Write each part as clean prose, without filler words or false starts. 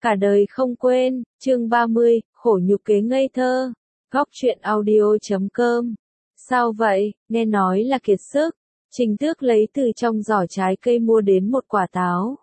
Cả đời không quên, chương 30, khổ nhục kế ngây thơ. Góc truyện audio.com. Sao vậy, nghe nói là kiệt sức. Trình Tước lấy từ trong giỏ trái cây mua đến một quả táo.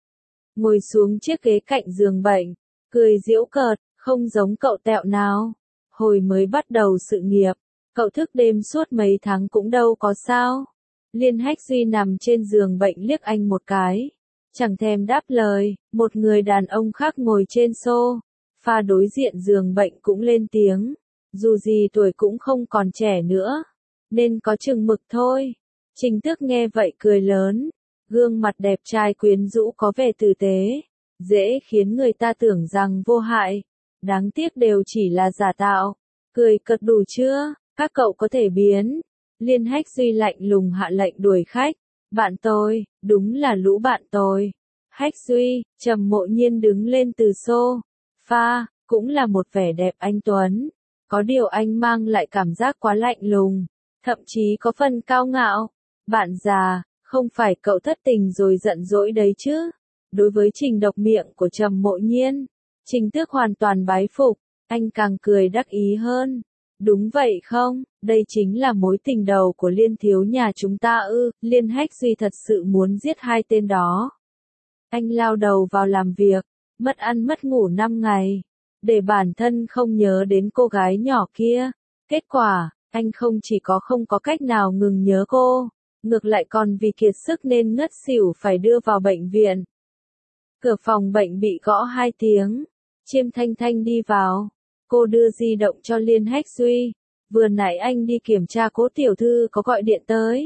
Ngồi xuống chiếc ghế cạnh giường bệnh, cười giễu cợt, không giống cậu tẹo nào. Hồi mới bắt đầu sự nghiệp, cậu thức đêm suốt mấy tháng cũng đâu có sao. Liên Hách Duy nằm trên giường bệnh liếc anh một cái. Chẳng thèm đáp lời, một người đàn ông khác ngồi trên sofa đối diện giường bệnh cũng lên tiếng. Dù gì tuổi cũng không còn trẻ nữa, nên có chừng mực thôi. Trình Tước nghe vậy cười lớn, gương mặt đẹp trai quyến rũ có vẻ tử tế, dễ khiến người ta tưởng rằng vô hại. Đáng tiếc đều chỉ là giả tạo. Cười cợt đủ chưa, các cậu có thể biến. Liên Hách Duy lạnh lùng hạ lệnh đuổi khách. Bạn tôi, đúng là lũ bạn tôi. Hách Duy, Trầm Mộ Nhiên đứng lên từ sofa, cũng là một vẻ đẹp anh tuấn. Có điều anh mang lại cảm giác quá lạnh lùng, thậm chí có phần cao ngạo. Bạn già, không phải cậu thất tình rồi giận dỗi đấy chứ? Đối với trình độc miệng của Trầm Mộ Nhiên, Trình Tước hoàn toàn bái phục, anh càng cười đắc ý hơn. Đúng vậy không, đây chính là mối tình đầu của Liên thiếu nhà chúng ta ư? Liên Hách Duy thật sự muốn giết hai tên đó. Anh lao đầu vào làm việc, mất ăn mất ngủ 5 ngày, để bản thân không nhớ đến cô gái nhỏ kia. Kết quả, anh không chỉ không có cách nào ngừng nhớ cô, ngược lại còn vì kiệt sức nên ngất xỉu phải đưa vào bệnh viện. Cửa phòng bệnh bị gõ 2 tiếng, Chiêm Thanh Thanh đi vào. Cô đưa di động cho Liên Hách Duy. Vừa nãy anh đi kiểm tra Cố tiểu thư có gọi điện tới.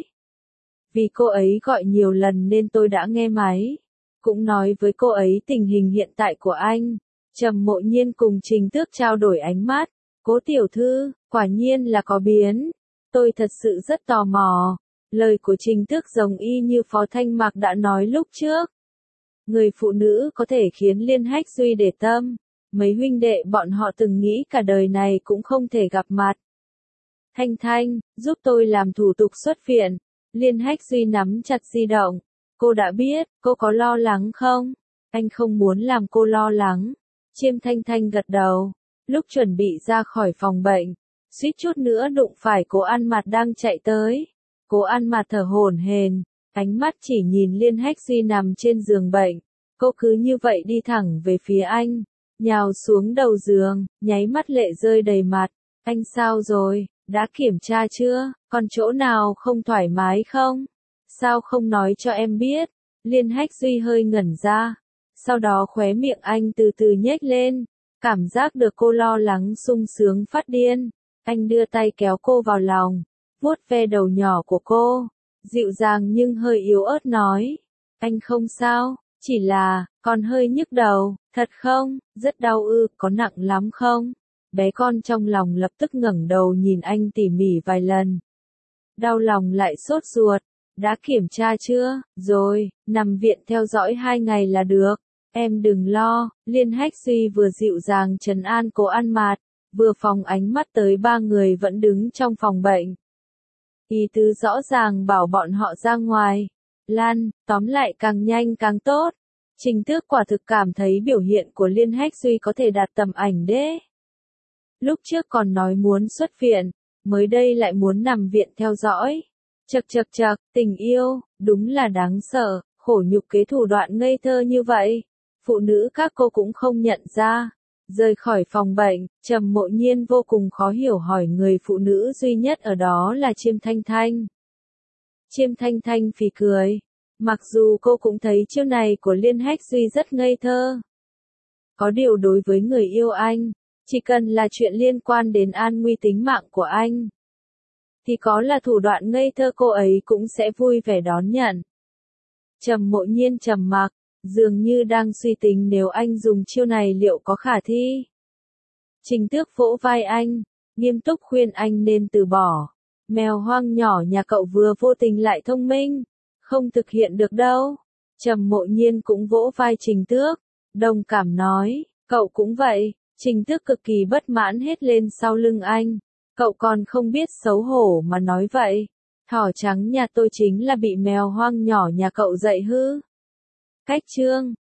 Vì cô ấy gọi nhiều lần nên tôi đã nghe máy. Cũng nói với cô ấy tình hình hiện tại của anh. Trầm Mộ Nhiên cùng Trình Tước trao đổi ánh mắt. Cố tiểu thư, quả nhiên là có biến. Tôi thật sự rất tò mò. Lời của Trình Tước giống y như Phó Thanh Mạc đã nói lúc trước. Người phụ nữ có thể khiến Liên Hách Duy để tâm. Mấy huynh đệ bọn họ từng nghĩ cả đời này cũng không thể gặp mặt. Thanh Thanh, giúp tôi làm thủ tục xuất viện. Liên Hách Duy nắm chặt di động. Cô đã biết, cô có lo lắng không? Anh không muốn làm cô lo lắng. Chiêm Thanh Thanh gật đầu. Lúc chuẩn bị ra khỏi phòng bệnh, suýt chút nữa đụng phải Cố An Mạt đang chạy tới. Cố An Mạt thở hổn hển, ánh mắt chỉ nhìn Liên Hách Duy nằm trên giường bệnh. Cô cứ như vậy đi thẳng về phía anh, nhào xuống đầu giường, nháy mắt lệ rơi đầy mặt. Anh sao rồi, đã kiểm tra chưa, còn chỗ nào không thoải mái không? Sao không nói cho em biết? Liên Hách Duy hơi ngẩn ra, sau đó khóe miệng anh từ từ nhếch lên, cảm giác được cô lo lắng sung sướng phát điên. Anh đưa tay kéo cô vào lòng, vuốt ve đầu nhỏ của cô, dịu dàng nhưng hơi yếu ớt nói. Anh không sao, chỉ là, còn hơi nhức đầu. Thật không, rất đau ư, có nặng lắm không? Bé con trong lòng lập tức ngẩng đầu nhìn anh tỉ mỉ vài lần. Đau lòng lại sốt ruột. Đã kiểm tra chưa? Rồi, nằm viện theo dõi 2 ngày là được. Em đừng lo. Liên Hách Duy vừa dịu dàng trấn an Cố An Mạt, vừa phóng ánh mắt tới 3 người vẫn đứng trong phòng bệnh. Ý tứ rõ ràng bảo bọn họ ra ngoài. Lan, tóm lại càng nhanh càng tốt. Trình Tước quả thực cảm thấy biểu hiện của Liên Hách Duy có thể đạt tầm ảnh đế. Lúc trước còn nói muốn xuất viện, mới đây lại muốn nằm viện theo dõi. Chậc, tình yêu, đúng là đáng sợ, khổ nhục kế thủ đoạn ngây thơ như vậy. Phụ nữ các cô cũng không nhận ra. Rời khỏi phòng bệnh, Trầm Mộ Nhiên vô cùng khó hiểu hỏi người phụ nữ duy nhất ở đó là Chiêm Thanh Thanh. Chiêm Thanh Thanh phì cười. Mặc dù cô cũng thấy chiêu này của Liên Hách Duy rất ngây thơ. Có điều đối với người yêu anh, chỉ cần là chuyện liên quan đến an nguy tính mạng của anh, thì có là thủ đoạn ngây thơ cô ấy cũng sẽ vui vẻ đón nhận. Trầm Mộ Nhiên trầm mặc, dường như đang suy tính nếu anh dùng chiêu này liệu có khả thi. Trình Tước vỗ vai anh, nghiêm túc khuyên anh nên từ bỏ. Mèo hoang nhỏ nhà cậu vừa vô tình lại thông minh. Không thực hiện được đâu. Trầm Mộ Nhiên cũng vỗ vai Trình Tước, đồng cảm nói, cậu cũng vậy. Trình Tước cực kỳ bất mãn hết lên sau lưng anh. Cậu còn không biết xấu hổ mà nói vậy. Thỏ trắng nhà tôi chính là bị mèo hoang nhỏ nhà cậu dạy hư. Cách chương